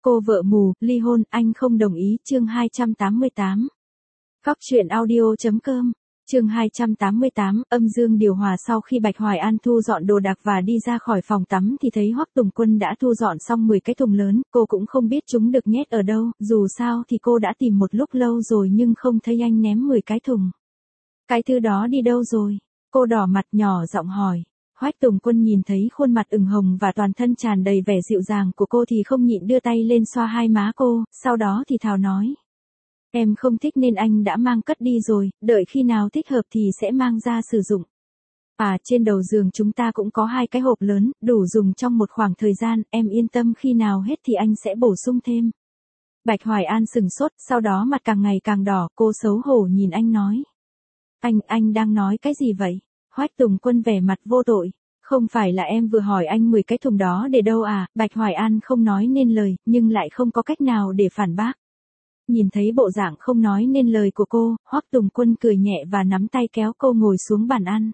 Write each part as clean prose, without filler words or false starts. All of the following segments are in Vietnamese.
Cô vợ mù, ly hôn, anh không đồng ý, chương 288. Góc truyện audio.com, chương 288, âm dương điều hòa. Sau khi Bạch Hoài An thu dọn đồ đạc và đi ra khỏi phòng tắm thì thấy Hoắc Tùng Quân đã thu dọn xong 10 cái thùng lớn, cô cũng không biết chúng được nhét ở đâu, dù sao thì cô đã tìm một lúc lâu rồi nhưng không thấy anh ném 10 cái thùng. Cái thứ đó đi đâu rồi? Cô đỏ mặt nhỏ giọng hỏi. Hoắc Tùng Quân nhìn thấy khuôn mặt ửng hồng và toàn thân tràn đầy vẻ dịu dàng của cô thì không nhịn đưa tay lên xoa hai má cô, sau đó thì thào nói. Em không thích nên anh đã mang cất đi rồi, đợi khi nào thích hợp thì sẽ mang ra sử dụng. À, trên đầu giường chúng ta cũng có 2 cái hộp lớn, đủ dùng trong một khoảng thời gian, em yên tâm khi nào hết thì anh sẽ bổ sung thêm. Bạch Hoài An sừng sốt, sau đó mặt càng ngày càng đỏ, cô xấu hổ nhìn anh nói. Anh đang nói cái gì vậy? Hoắc Tùng Quân vẻ mặt vô tội. Không phải là em vừa hỏi anh 10 cái thùng đó để đâu à? Bạch Hoài An không nói nên lời, nhưng lại không có cách nào để phản bác. Nhìn thấy bộ dạng không nói nên lời của cô, Hoắc Tùng Quân cười nhẹ và nắm tay kéo cô ngồi xuống bàn ăn.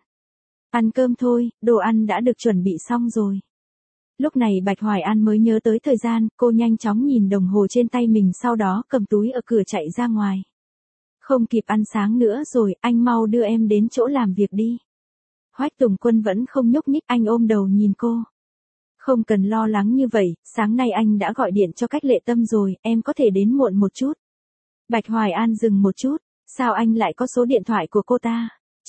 Ăn cơm thôi, đồ ăn đã được chuẩn bị xong rồi. Lúc này Bạch Hoài An mới nhớ tới thời gian, cô nhanh chóng nhìn đồng hồ trên tay mình, sau đó cầm túi ở cửa chạy ra ngoài. Không kịp ăn sáng nữa rồi, anh mau đưa em đến chỗ làm việc đi. Hoắc Tùng Quân vẫn không nhúc nhích, anh ôm đầu nhìn cô. Không cần lo lắng như vậy, sáng nay anh đã gọi điện cho Cách Lệ Tâm rồi, em có thể đến muộn một chút. Bạch Hoài An dừng một chút, sao anh lại có số điện thoại của cô ta?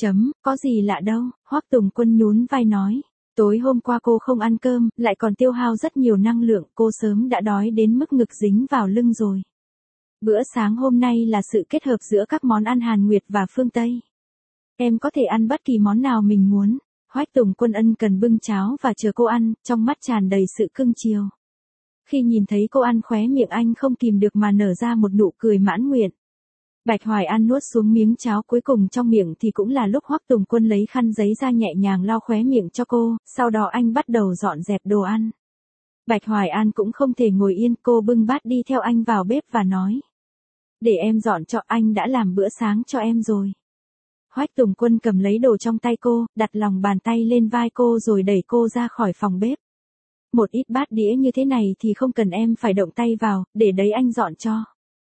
Có gì lạ đâu, Hoắc Tùng Quân nhún vai nói. Tối hôm qua cô không ăn cơm, lại còn tiêu hao rất nhiều năng lượng, cô sớm đã đói đến mức ngực dính vào lưng rồi. Bữa sáng hôm nay là sự kết hợp giữa các món ăn Hàn Nguyệt và phương Tây. Em có thể ăn bất kỳ món nào mình muốn. Hoắc Tùng Quân ân cần bưng cháo và chờ cô ăn, trong mắt tràn đầy sự cưng chiều. Khi nhìn thấy cô ăn, khóe miệng anh không kìm được mà nở ra một nụ cười mãn nguyện. Bạch Hoài An nuốt xuống miếng cháo cuối cùng trong miệng thì cũng là lúc Hoắc Tùng Quân lấy khăn giấy ra nhẹ nhàng lau khóe miệng cho cô, sau đó anh bắt đầu dọn dẹp đồ ăn. Bạch Hoài An cũng không thể ngồi yên, cô bưng bát đi theo anh vào bếp và nói. Để em dọn cho, anh đã làm bữa sáng cho em rồi. Hoắc Tùng Quân cầm lấy đồ trong tay cô, đặt lòng bàn tay lên vai cô rồi đẩy cô ra khỏi phòng bếp. Một ít bát đĩa như thế này thì không cần em phải động tay vào, để đấy anh dọn cho.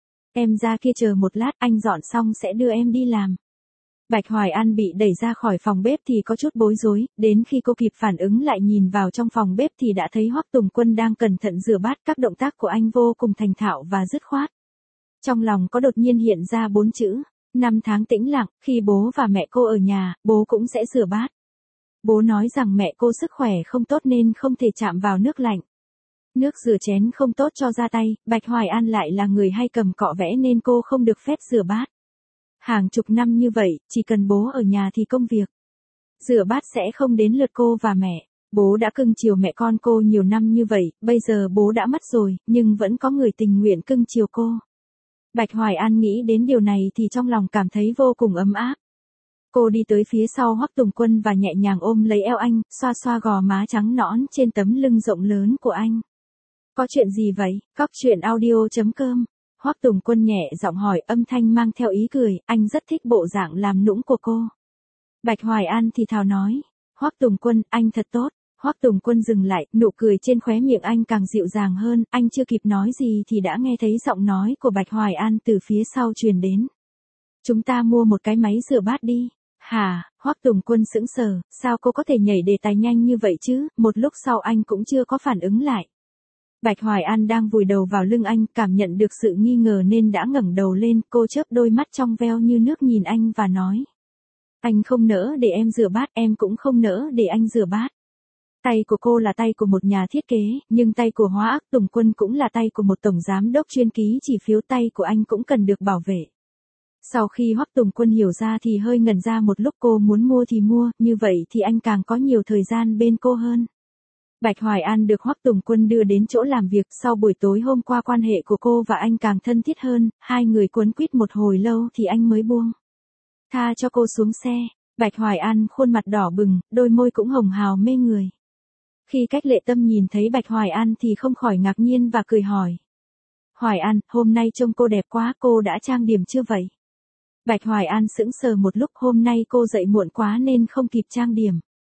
Em ra kia chờ một lát, anh dọn xong sẽ đưa em đi làm. Bạch Hoài An bị đẩy ra khỏi phòng bếp thì có chút bối rối, đến khi cô kịp phản ứng lại nhìn vào trong phòng bếp thì đã thấy Hoắc Tùng Quân đang cẩn thận rửa bát, các động tác của anh vô cùng thành thạo và dứt khoát. Trong lòng có đột nhiên hiện ra 4 chữ. 5 tháng tĩnh lặng, khi bố và mẹ cô ở nhà, bố cũng sẽ rửa bát. Bố nói rằng mẹ cô sức khỏe không tốt nên không thể chạm vào nước lạnh. Nước rửa chén không tốt cho da tay, Bạch Hoài An lại là người hay cầm cọ vẽ nên cô không được phép rửa bát. Hàng chục năm như vậy, chỉ cần bố ở nhà thì công việc rửa bát sẽ không đến lượt cô và mẹ. Bố đã cưng chiều mẹ con cô nhiều năm như vậy, bây giờ bố đã mất rồi, nhưng vẫn có người tình nguyện cưng chiều cô. Bạch Hoài An nghĩ đến điều này thì trong lòng cảm thấy vô cùng ấm áp. Cô đi tới phía sau Hoắc Tùng Quân và nhẹ nhàng ôm lấy eo anh, xoa xoa gò má trắng nõn trên tấm lưng rộng lớn của anh. Có chuyện gì vậy? Góc truyện audio.com. Hoắc Tùng Quân nhẹ giọng hỏi, âm thanh mang theo ý cười, anh rất thích bộ dạng làm nũng của cô. Bạch Hoài An thì thào nói. Hoắc Tùng Quân, anh thật tốt. Hoắc Tùng Quân dừng lại, nụ cười trên khóe miệng anh càng dịu dàng hơn, anh chưa kịp nói gì thì đã nghe thấy giọng nói của Bạch Hoài An từ phía sau truyền đến. Chúng ta mua một cái máy rửa bát đi. Hả? Hoắc Tùng Quân sững sờ, sao cô có thể nhảy đề tài nhanh như vậy chứ? Một lúc sau anh cũng chưa có phản ứng lại. Bạch Hoài An đang vùi đầu vào lưng anh, cảm nhận được sự nghi ngờ nên đã ngẩng đầu lên, cô chớp đôi mắt trong veo như nước nhìn anh và nói. Anh không nỡ để em rửa bát, em cũng không nỡ để anh rửa bát. Tay của cô là tay của một nhà thiết kế, nhưng tay của Hoắc Tùng Quân cũng là tay của một tổng giám đốc chuyên ký chỉ phiếu, tay của anh cũng cần được bảo vệ. Sau khi Hoắc Tùng Quân hiểu ra thì hơi ngẩn ra một lúc, cô muốn mua thì mua, như vậy thì anh càng có nhiều thời gian bên cô hơn. Bạch Hoài An được Hoắc Tùng Quân đưa đến chỗ làm việc, sau buổi tối hôm qua quan hệ của cô và anh càng thân thiết hơn, hai người quấn quýt một hồi lâu thì anh mới buông tha cho cô xuống xe. Bạch Hoài An khuôn mặt đỏ bừng, đôi môi cũng hồng hào mê người. Khi Cách Lệ Tâm nhìn thấy Bạch Hoài An thì không khỏi ngạc nhiên và cười hỏi. Hoài An, hôm nay trông cô đẹp quá, cô đã trang điểm chưa vậy? Bạch Hoài An sững sờ một lúc, hôm nay cô dậy muộn quá nên không kịp trang điểm.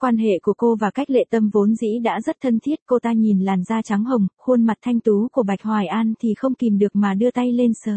Quan hệ của cô và Cách Lệ Tâm vốn dĩ đã rất thân thiết, cô ta nhìn làn da trắng hồng, khuôn mặt thanh tú của Bạch Hoài An thì không kìm được mà đưa tay lên sờ.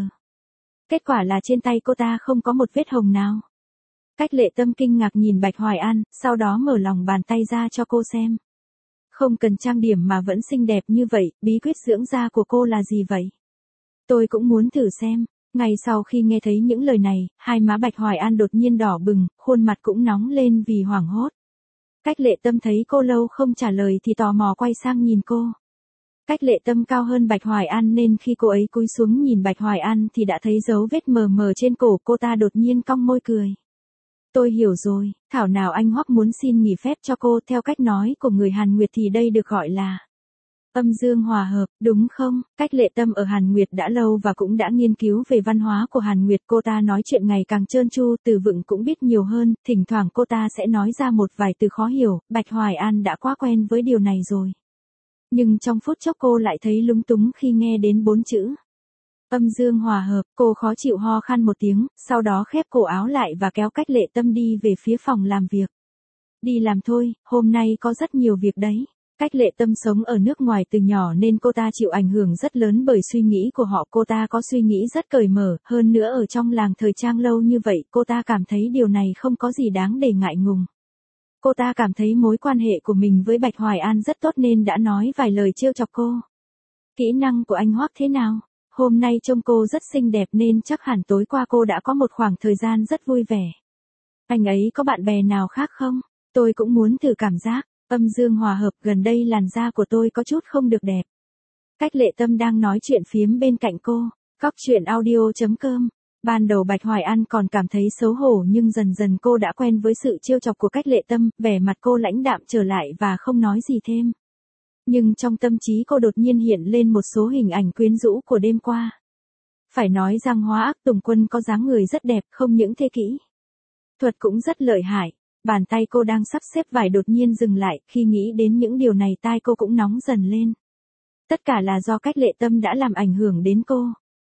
Kết quả là trên tay cô ta không có một vết hồng nào. Cách Lệ Tâm kinh ngạc nhìn Bạch Hoài An, sau đó mở lòng bàn tay ra cho cô xem. Không cần trang điểm mà vẫn xinh đẹp như vậy, bí quyết dưỡng da của cô là gì vậy? Tôi cũng muốn thử xem. Ngay sau khi nghe thấy những lời này, hai má Bạch Hoài An đột nhiên đỏ bừng, khuôn mặt cũng nóng lên vì hoảng hốt. Cách Lệ Tâm thấy cô lâu không trả lời thì tò mò quay sang nhìn cô. Cách Lệ Tâm cao hơn Bạch Hoài An nên khi cô ấy cúi xuống nhìn Bạch Hoài An thì đã thấy dấu vết mờ mờ trên cổ, cô ta đột nhiên cong môi cười. Tôi hiểu rồi, thảo nào anh Hoắc muốn xin nghỉ phép cho cô, theo cách nói của người Hàn Nguyệt thì đây được gọi là âm dương hòa hợp, đúng không? Cách Lệ Tâm ở Hàn Nguyệt đã lâu và cũng đã nghiên cứu về văn hóa của Hàn Nguyệt, cô ta nói chuyện ngày càng trơn tru, từ vựng cũng biết nhiều hơn, thỉnh thoảng cô ta sẽ nói ra một vài từ khó hiểu, Bạch Hoài An đã quá quen với điều này rồi. Nhưng trong phút chốc cô lại thấy lúng túng khi nghe đến 4 chữ. Âm dương hòa hợp, cô khó chịu ho khan một tiếng, sau đó khép cổ áo lại và kéo Cách Lệ Tâm đi về phía phòng làm việc. Đi làm thôi, hôm nay có rất nhiều việc đấy. Cách Lệ Tâm sống ở nước ngoài từ nhỏ nên cô ta chịu ảnh hưởng rất lớn bởi suy nghĩ của họ, cô ta có suy nghĩ rất cởi mở, hơn nữa ở trong làng thời trang lâu như vậy, cô ta cảm thấy điều này không có gì đáng để ngại ngùng. Cô ta cảm thấy mối quan hệ của mình với Bạch Hoài An rất tốt nên đã nói vài lời trêu chọc cô. Kỹ năng của anh Hoắc thế nào? Hôm nay trông cô rất xinh đẹp nên chắc hẳn tối qua cô đã có một khoảng thời gian rất vui vẻ. Anh ấy có bạn bè nào khác không? Tôi cũng muốn thử cảm giác. Âm dương hòa hợp, gần đây làn da của tôi có chút không được đẹp. Cách Lệ Tâm đang nói chuyện phiếm bên cạnh cô. Cóc truyện audio.com. Ban đầu Bạch Hoài An còn cảm thấy xấu hổ nhưng dần dần cô đã quen với sự trêu chọc của Cách Lệ Tâm, vẻ mặt cô lãnh đạm trở lại và không nói gì thêm. Nhưng trong tâm trí cô đột nhiên hiện lên một số hình ảnh quyến rũ của đêm qua. Phải nói rằng Hóa Ác Tùng Quân có dáng người rất đẹp, không những thế kỹ thuật cũng rất lợi hại. Bàn tay cô đang sắp xếp vải đột nhiên dừng lại, khi nghĩ đến những điều này tai cô cũng nóng dần lên. Tất cả là do Cách Lệ Tâm đã làm ảnh hưởng đến cô.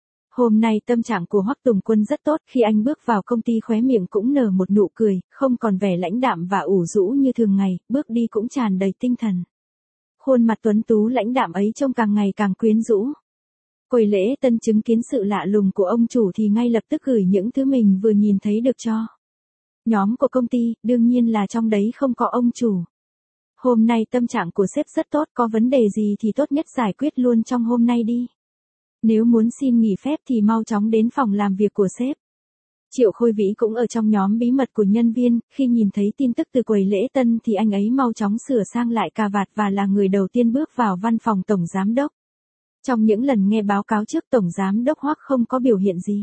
Hôm nay tâm trạng của Hoắc Tùng Quân rất tốt, khi anh bước vào công ty khóe miệng cũng nở một nụ cười, không còn vẻ lãnh đạm và ủ rũ như thường ngày, bước đi cũng tràn đầy tinh thần. Khuôn mặt tuấn tú lãnh đạm ấy trông càng ngày càng quyến rũ. Quầy lễ tân chứng kiến sự lạ lùng của ông chủ thì ngay lập tức gửi những thứ mình vừa nhìn thấy được cho nhóm của công ty, đương nhiên là trong đấy không có ông chủ. Hôm nay tâm trạng của sếp rất tốt, có vấn đề gì thì tốt nhất giải quyết luôn trong hôm nay đi. Nếu muốn xin nghỉ phép thì mau chóng đến phòng làm việc của sếp. Triệu Khôi Vĩ cũng ở trong nhóm bí mật của nhân viên, khi nhìn thấy tin tức từ quầy lễ tân thì anh ấy mau chóng sửa sang lại cà vạt và là người đầu tiên bước vào văn phòng tổng giám đốc. Trong những lần nghe báo cáo trước, tổng giám đốc Hoắc không có biểu hiện gì.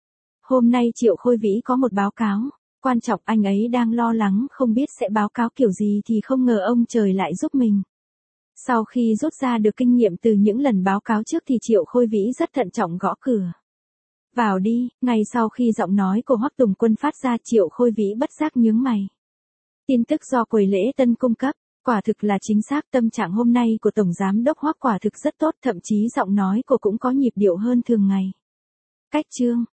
Hôm nay Triệu Khôi Vĩ có một báo cáo quan trọng, anh ấy đang lo lắng không biết sẽ báo cáo kiểu gì thì không ngờ ông trời lại giúp mình. Sau khi rút ra được kinh nghiệm từ những lần báo cáo trước thì Triệu Khôi Vĩ rất thận trọng gõ cửa. Vào đi. Ngay sau khi giọng nói của Hoắc Tùng Quân phát ra, Triệu Khôi Vĩ bất giác nhướng mày. Tin tức do quầy lễ tân cung cấp, quả thực là chính xác, tâm trạng hôm nay của tổng giám đốc Hoắc quả thực rất tốt, thậm chí giọng nói cô cũng có nhịp điệu hơn thường ngày. Cách chương